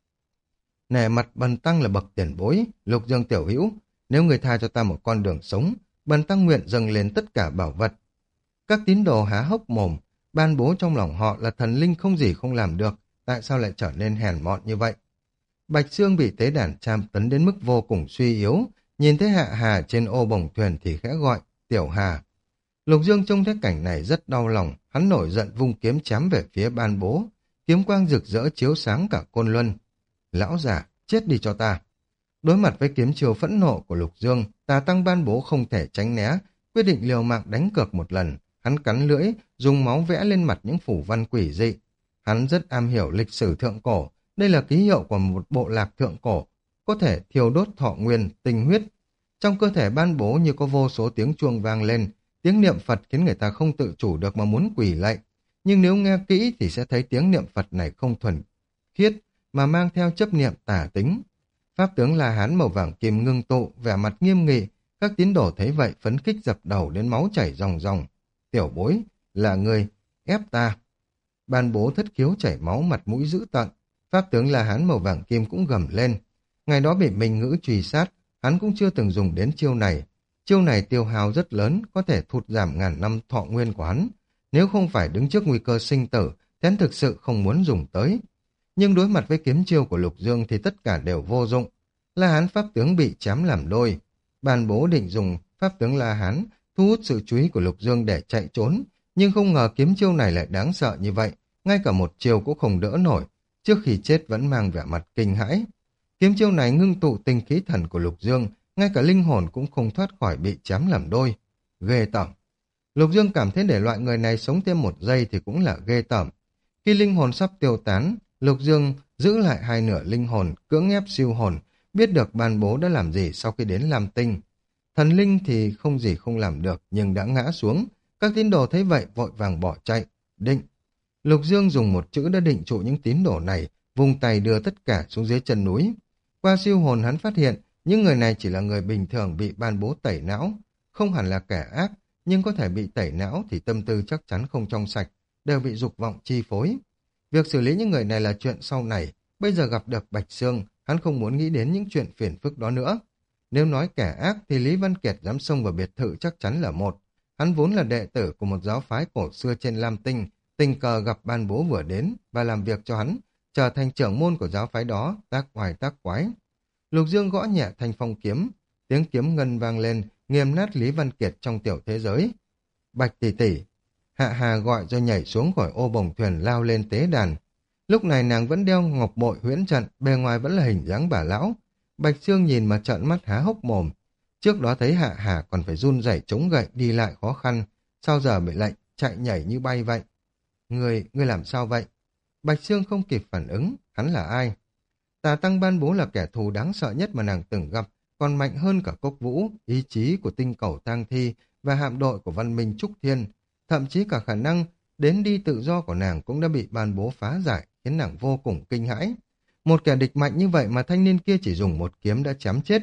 Nể mặt Bần Tăng là bậc tiền bối, Lục Dương tiểu hữu, nếu người tha cho ta một con đường sống, Bần Tăng nguyện dâng lên tất cả bảo vật. Các tín đồ há hốc mồm, ban bố trong lòng họ là thần linh không gì không làm được, tại sao lại trở nên hèn mọn như vậy? Bạch Xương bị tế đàn tra tấn đến mức vô cùng suy yếu, nhìn thấy Hạ Hà trên ô bồng thuyền thì khẽ gọi, Tiểu Hà. Lục Dương trông thấy cảnh này rất đau lòng, hắn nổi giận vung kiếm chém về phía ban bố, kiếm quang rực rỡ chiếu sáng cả Côn Luân. Lão già, chết đi cho ta. Đối mặt với kiếm chiêu phẫn nộ của Lục Dương, tà tăng ban bố không thể tránh né, quyết định liều mạng đánh cược một lần. Hắn cắn lưỡi, dùng máu vẽ lên mặt những phủ văn quỷ dị. Hắn rất am hiểu lịch sử thượng cổ, đây là ký hiệu của một bộ lạc thượng cổ, có thể thiêu đốt thọ nguyên, tinh huyết. Trong cơ thể ban bố như có vô số tiếng chuông vang lên, tiếng niệm Phật khiến người ta không tự chủ được mà muốn quỳ lạy. Nhưng nếu nghe kỹ thì sẽ thấy tiếng niệm Phật này không thuần khiết, mà mang theo chấp niệm tà tính. Pháp tướng La Hán màu vàng kim ngưng tụ, vẻ mặt nghiêm nghị, các tín đồ thấy vậy phấn khích dập đầu đến máu chảy ròng ròng. Tiểu bối, là người ép ta. Ban bố thất khiếu chảy máu, mặt mũi dữ tợn. Pháp tướng La Hán màu vàng kim cũng gầm lên. Ngày đó bị Minh Ngữ truy sát, hắn cũng chưa từng dùng đến chiêu này. Chiêu này tiêu hao rất lớn, có thể thụt giảm ngàn năm thọ nguyên của hắn. Nếu không phải đứng trước nguy cơ sinh tử, thì hắn thực sự không muốn dùng tới. Nhưng đối mặt với kiếm chiêu của Lục Dương thì tất cả đều vô dụng. La Hán pháp tướng bị chém làm đôi. Ban bố định dùng pháp tướng La Hán thu hút sự chú ý của Lục Dương để chạy trốn, nhưng không ngờ kiếm chiêu này lại đáng sợ như vậy, ngay cả một chiêu cũng không đỡ nổi, trước khi chết vẫn mang vẻ mặt kinh hãi. Kiếm chiêu này ngưng tụ tinh khí thần của Lục Dương, ngay cả linh hồn cũng không thoát khỏi bị chém làm đôi. Ghê tởm. Lục Dương cảm thấy để loại người này sống thêm một giây thì cũng là ghê tởm. Khi linh hồn sắp tiêu tán, Lục Dương giữ lại hai nửa linh hồn, cưỡng ép siêu hồn, biết được ban bố đã làm gì sau khi đến Lam Tinh. Thần linh thì không gì không làm được, nhưng đã ngã xuống. Các tín đồ thấy vậy vội vàng bỏ chạy. Định. Lục Dương dùng một chữ đã định trụ những tín đồ này, vùng tay đưa tất cả xuống dưới chân núi. Qua siêu hồn hắn phát hiện, những người này chỉ là người bình thường bị ban bố tẩy não. Không hẳn là kẻ ác, nhưng có thể bị tẩy não thì tâm tư chắc chắn không trong sạch, đều bị dục vọng chi phối. Việc xử lý những người này là chuyện sau này, bây giờ gặp được Bạch Xương, hắn không muốn nghĩ đến những chuyện phiền phức đó nữa. Nếu nói kẻ ác thì Lý Văn Kiệt dám xông vào biệt thự chắc chắn là một. Hắn vốn là đệ tử của một giáo phái cổ xưa trên Lam Tinh, tình cờ gặp ban bố vừa đến và làm việc cho hắn, trở thành trưởng môn của giáo phái đó, tác oai tác quái. Lục Dương gõ nhẹ thanh phong kiếm, tiếng kiếm ngân vang lên, nghiền nát Lý Văn Kiệt trong tiểu thế giới. Bạch tỷ tỷ. Hạ Hà gọi rồi nhảy xuống khỏi ô bồng thuyền lao lên tế đàn. Lúc này nàng vẫn đeo ngọc bội huyễn trận, bề ngoài vẫn là hình dáng bà lão. Bạch Xương nhìn mà trợn mắt há hốc mồm. Trước đó thấy Hạ Hà còn phải run rẩy chống gậy đi lại khó khăn, sao giờ bị lệnh chạy nhảy như bay vậy? Ngươi làm sao vậy? Bạch Xương không kịp phản ứng, hắn là ai? Tà Tăng ban bố là kẻ thù đáng sợ nhất mà nàng từng gặp, còn mạnh hơn cả Cốc Vũ, ý chí của tinh cầu tang thi và hạm đội của văn minh Trúc Thiên. Thậm chí cả khả năng đến đi tự do của nàng cũng đã bị ban bố phá giải, khiến nàng vô cùng kinh hãi. Một kẻ địch mạnh như vậy mà thanh niên kia chỉ dùng một kiếm đã chém chết.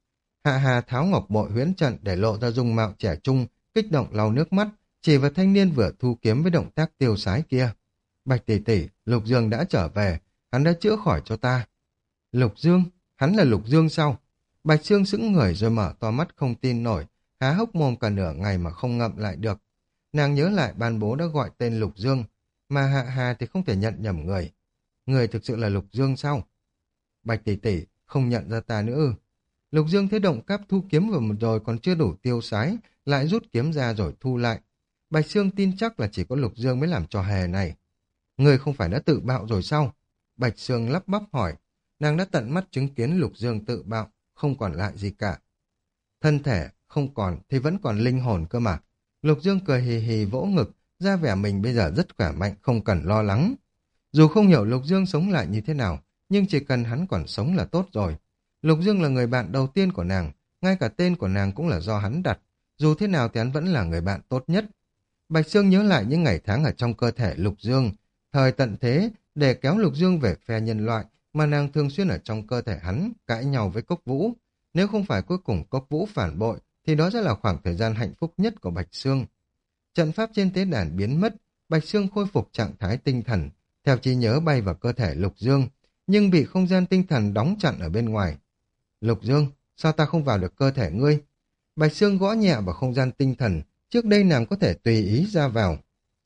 Hạ Hà tháo ngọc bội huyễn trận để lộ ra dung mạo trẻ trung, kích động lau nước mắt, chỉ vào thanh niên vừa thu kiếm với động tác tiêu sái kia. Bạch tỷ tỷ, Lục Dương đã trở về, hắn đã chữa khỏi cho ta. Lục Dương? Hắn là Lục Dương sao? Bạch Xương sững người rồi mở to mắt không tin nổi, há hốc mồm cả nửa ngày mà không ngậm lại được. Nàng nhớ lại ban bố đã gọi tên Lục Dương. mà Hạ Hà thì không thể nhận nhầm người. Người thực sự là Lục Dương sao? Bạch tỷ tỷ không nhận ra ta nữa ư? Lục Dương thấy Động Cáp thu kiếm vừa một rồi còn chưa đủ tiêu sái, lại rút kiếm ra rồi thu lại. Bạch Sương tin chắc là chỉ có Lục Dương mới làm trò hề này. Người không phải đã tự bạo rồi sao? Bạch Sương lắp bắp hỏi. Nàng đã tận mắt chứng kiến Lục Dương tự bạo, không còn lại gì cả. Thân thể không còn thì vẫn còn linh hồn cơ mà. Lục Dương cười hì hì vỗ ngực, ra vẻ mình bây giờ rất khỏe mạnh, không cần lo lắng. Dù không hiểu Lục Dương sống lại như thế nào, nhưng chỉ cần hắn còn sống là tốt rồi. Lục Dương là người bạn đầu tiên của nàng, ngay cả tên của nàng cũng là do hắn đặt. Dù thế nào thì hắn vẫn là người bạn tốt nhất. Bạch Sương nhớ lại những ngày tháng ở trong cơ thể Lục Dương, thời tận thế để kéo Lục Dương về phe nhân loại mà nàng thường xuyên ở trong cơ thể hắn, cãi nhau với Cốc Vũ. Nếu không phải cuối cùng Cốc Vũ phản bội, thì đó sẽ là khoảng thời gian hạnh phúc nhất của Bạch Sương. Trận pháp trên tế đàn biến mất, Bạch Sương khôi phục trạng thái tinh thần, theo trí nhớ bay vào cơ thể Lục Dương, nhưng bị không gian tinh thần đóng chặn ở bên ngoài. Lục Dương, sao ta không vào được cơ thể ngươi? Bạch Sương gõ nhẹ vào không gian tinh thần, trước đây nàng có thể tùy ý ra vào.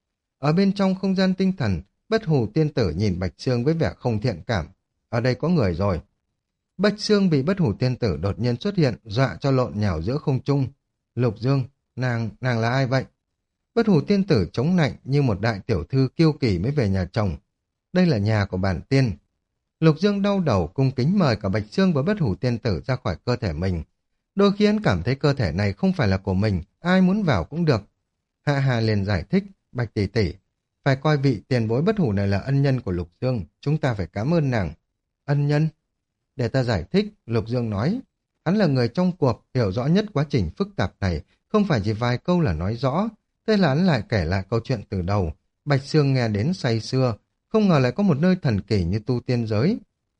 Ở bên trong không gian tinh thần, Bất Hủ tiên tử nhìn Bạch Sương với vẻ không thiện cảm. Ở đây có người rồi. Bạch Sương bị Bất Hủ tiên tử đột nhiên xuất hiện, dọa cho lộn nhào giữa không trung. Lục Dương, nàng là ai vậy? Bất Hủ tiên tử chống nạnh như một đại tiểu thư kiêu kỳ mới về nhà chồng. Đây là nhà của bản tiên. Lục Dương đau đầu cung kính mời cả Bạch Sương và Bất Hủ tiên tử ra khỏi cơ thể mình. Đôi khi hắn cảm thấy cơ thể này không phải là của mình, ai muốn vào cũng được. Hạ Hà liền giải thích, Bạch tỷ tỷ, phải coi vị tiền bối Bất Hủ này là ân nhân của Lục Dương, chúng ta phải cảm ơn nàng. Ân nhân? Để ta giải thích, Lục Dương nói. Hắn là người trong cuộc, hiểu rõ nhất quá trình phức tạp này, không phải chỉ vài câu là nói rõ. Thế là hắn lại kể lại câu chuyện từ đầu. Bạch Sương nghe đến say sưa, không ngờ lại có một nơi thần kỳ như tu tiên giới.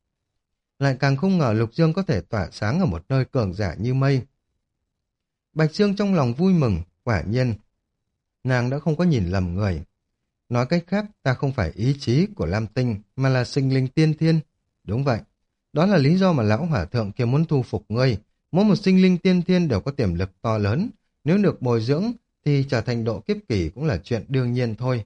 Lại càng không ngờ Lục Dương có thể tỏa sáng ở một nơi cường giả như mây. Bạch Sương trong lòng vui mừng, quả nhiên. Nàng đã không có nhìn lầm người. Nói cách khác, ta không phải ý chí của Lam Tinh, mà là sinh linh tiên thiên. Đúng vậy. Đó là lý do mà lão hỏa thượng kia muốn thu phục ngươi. Mỗi một sinh linh tiên thiên đều có tiềm lực to lớn. Nếu được bồi dưỡng, thì trở thành độ kiếp kỳ cũng là chuyện đương nhiên thôi.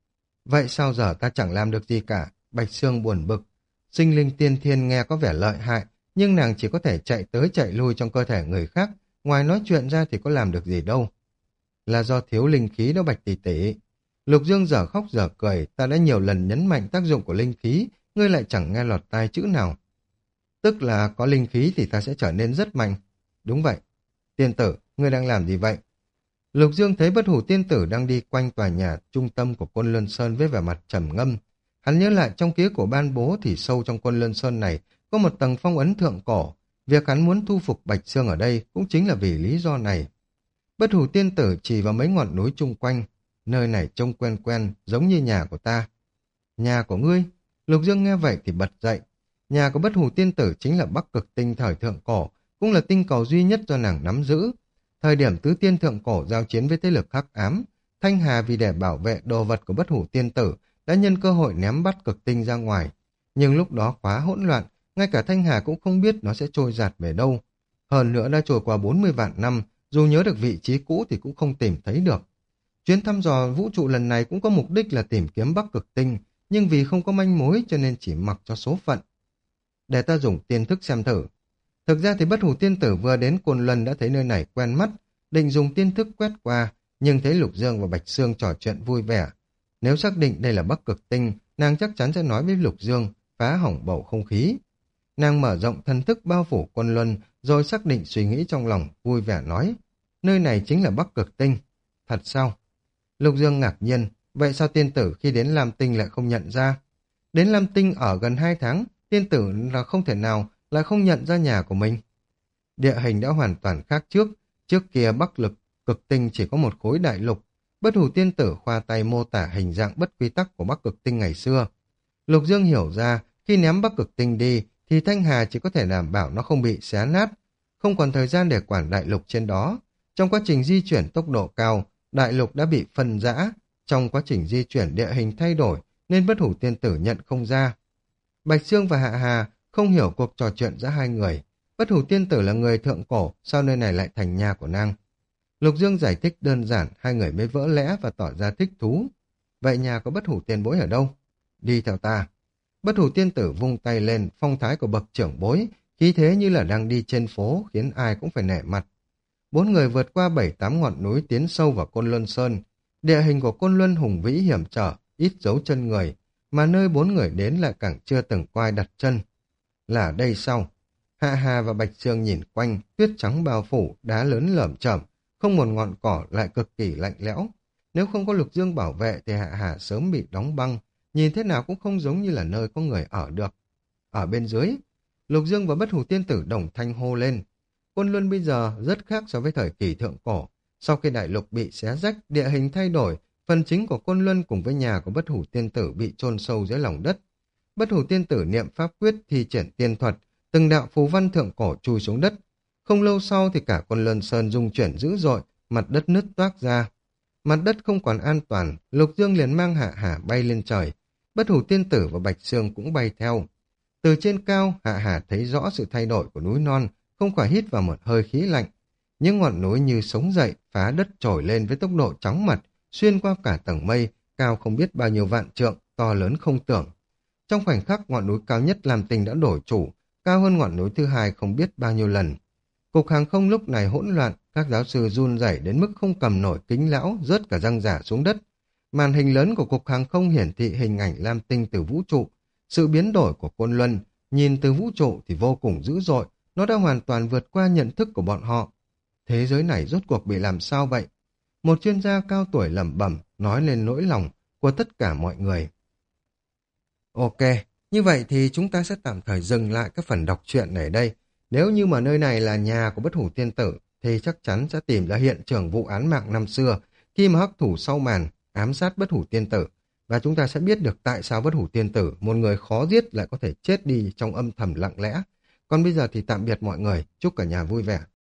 Vậy sao giờ ta chẳng làm được gì cả? Bạch Sương buồn bực. Sinh linh tiên thiên nghe có vẻ lợi hại, nhưng nàng chỉ có thể chạy tới chạy lui trong cơ thể người khác. Ngoài nói chuyện ra thì có làm được gì đâu. Là do thiếu linh khí đó Bạch tỷ tỷ. Lục Dương dở khóc dở cười, ta đã nhiều lần nhấn mạnh tác dụng của linh khí, ngươi lại chẳng nghe lọt tai chữ nào. Tức là có linh khí thì ta sẽ trở nên rất mạnh. Đúng vậy. Tiên tử, ngươi đang làm gì vậy? Lục Dương thấy Bất Hủ tiên tử đang đi quanh tòa nhà trung tâm của Côn Luân Sơn với vẻ mặt trầm ngâm. Hắn nhớ lại trong ký của ban bố thì sâu trong Côn Luân Sơn này có một tầng phong ấn thượng cổ. Việc hắn muốn thu phục Bạch Sương ở đây cũng chính là vì lý do này. Bất Hủ tiên tử chỉ vào mấy ngọn núi chung quanh. Nơi này trông quen quen, giống như nhà của ta. Nhà của ngươi? Lục Dương nghe vậy thì bật dậy. Nhà của Bất Hủ tiên tử chính là Bắc Cực Tinh thời thượng cổ, cũng là tinh cầu duy nhất do nàng nắm giữ. Thời điểm tứ tiên thượng cổ giao chiến với thế lực hắc ám, Thanh Hà vì để bảo vệ đồ vật của Bất Hủ tiên tử đã nhân cơ hội ném Bắc Cực Tinh ra ngoài. Nhưng lúc đó quá hỗn loạn, ngay cả Thanh Hà cũng không biết nó sẽ trôi giạt về đâu. Hơn nữa đã trôi qua 40 vạn năm, dù nhớ được vị trí cũ thì cũng không tìm thấy được. Chuyến thăm dò vũ trụ lần này cũng có mục đích là tìm kiếm Bắc Cực Tinh, nhưng vì không có manh mối cho nên chỉ mặc cho số phận. Để ta dùng tiên thức xem thử. Thực ra thì Bất Hủ tiên tử vừa đến Côn Luân đã thấy nơi này quen mắt, định dùng tiên thức quét qua, nhưng thấy Lục Dương và Bạch Sương trò chuyện vui vẻ. Nếu xác định đây là Bắc Cực Tinh, nàng chắc chắn sẽ nói với Lục Dương, phá hỏng bầu không khí. Nàng mở rộng thân thức bao phủ Côn Luân, rồi xác định suy nghĩ trong lòng, vui vẻ nói, nơi này chính là Bắc Cực Tinh. Thật sao? Lục Dương ngạc nhiên, vậy sao tiên tử khi đến Lam Tinh lại không nhận ra? Đến Lam Tinh ở gần 2 tháng, tiên tử là không thể nào lại không nhận ra nhà của mình. Địa hình đã hoàn toàn khác trước kia Bắc Lực Cực Tinh chỉ có một khối đại lục. Bất Hủ tiên tử khoa tay mô tả hình dạng bất quy tắc của Bắc Cực Tinh ngày xưa. Lục Dương hiểu ra, khi ném Bắc Cực Tinh đi, thì Thanh Hà chỉ có thể đảm bảo nó không bị xé nát, không còn thời gian để quản đại lục trên đó. Trong quá trình di chuyển tốc độ cao, đại lục đã bị phân rã, trong quá trình di chuyển địa hình thay đổi, nên Bất Hủ tiên tử nhận không ra. Bạch Sương và Hạ Hà không hiểu cuộc trò chuyện giữa hai người. Bất Hủ tiên tử là người thượng cổ, sao nơi này lại thành nhà của nàng? Lục Dương giải thích đơn giản, hai người mới vỡ lẽ và tỏ ra thích thú. Vậy nhà có bất hủ tiền bối ở đâu? Đi theo ta. Bất hủ tiên tử vung tay lên, phong thái của bậc trưởng bối, khí thế như là đang đi trên phố, khiến ai cũng phải nể mặt. Bốn người vượt qua 7-8 ngọn núi tiến sâu vào Côn Luân Sơn. Địa hình của Côn Luân hùng vĩ hiểm trở, ít dấu chân người, mà nơi bốn người đến lại càng chưa từng có ai đặt chân. Là đây sao? Hạ Hà và Bạch Sương nhìn quanh, tuyết trắng bao phủ, đá lớn lởm chởm, không một ngọn cỏ lại cực kỳ lạnh lẽo. Nếu không có Lục Dương bảo vệ thì Hạ Hà sớm bị đóng băng, nhìn thế nào cũng không giống như là nơi có người ở được. Ở bên dưới, Lục Dương và Bất Hủ Tiên Tử đồng thanh hô lên. Côn Luân bây giờ rất khác so với thời kỳ thượng cổ. Sau khi đại lục bị xé rách, địa hình thay đổi, phần chính của Côn Luân cùng với nhà của Bất Hủ Tiên Tử bị chôn sâu dưới lòng đất. Bất Hủ Tiên Tử niệm pháp quyết thi triển tiên thuật, từng đạo phù văn thượng cổ chui xuống đất. Không lâu sau thì cả Côn Luân Sơn rung chuyển dữ dội, mặt đất nứt toác ra. Mặt đất không còn an toàn, Lục Dương liền mang Hạ Hà bay lên trời. Bất Hủ Tiên Tử và Bạch Sương cũng bay theo. Từ trên cao, Hạ Hà thấy rõ sự thay đổi của núi non, không khỏi hít vào một hơi khí lạnh. Những ngọn núi như sống dậy, phá đất trồi lên với tốc độ chóng mặt, xuyên qua cả tầng mây, cao không biết bao nhiêu vạn trượng, to lớn không tưởng. Trong khoảnh khắc ngọn núi cao nhất Lam Tinh đã đổi chủ, cao hơn ngọn núi thứ hai không biết bao nhiêu lần. Cục hàng không lúc này hỗn loạn, các giáo sư run rẩy đến mức không cầm nổi kính lão, rớt cả răng giả xuống đất. Màn hình lớn của cục hàng không hiển thị hình ảnh Lam Tinh từ vũ trụ. Sự biến đổi của Côn Luân, nhìn từ vũ trụ thì vô cùng dữ dội, nó đã hoàn toàn vượt qua nhận thức của bọn họ. Thế giới này rốt cuộc bị làm sao vậy? Một chuyên gia cao tuổi lẩm bẩm nói lên nỗi lòng của tất cả mọi người. Ok, như vậy thì chúng ta sẽ tạm thời dừng lại các phần đọc truyện này ở đây. Nếu như mà nơi này là nhà của Bất Hủ Tiên Tử, thì chắc chắn sẽ tìm ra hiện trường vụ án mạng năm xưa, khi mà hắc thủ sau màn ám sát Bất Hủ Tiên Tử. Và chúng ta sẽ biết được tại sao Bất Hủ Tiên Tử, một người khó giết lại có thể chết đi trong âm thầm lặng lẽ. Còn bây giờ thì tạm biệt mọi người, chúc cả nhà vui vẻ.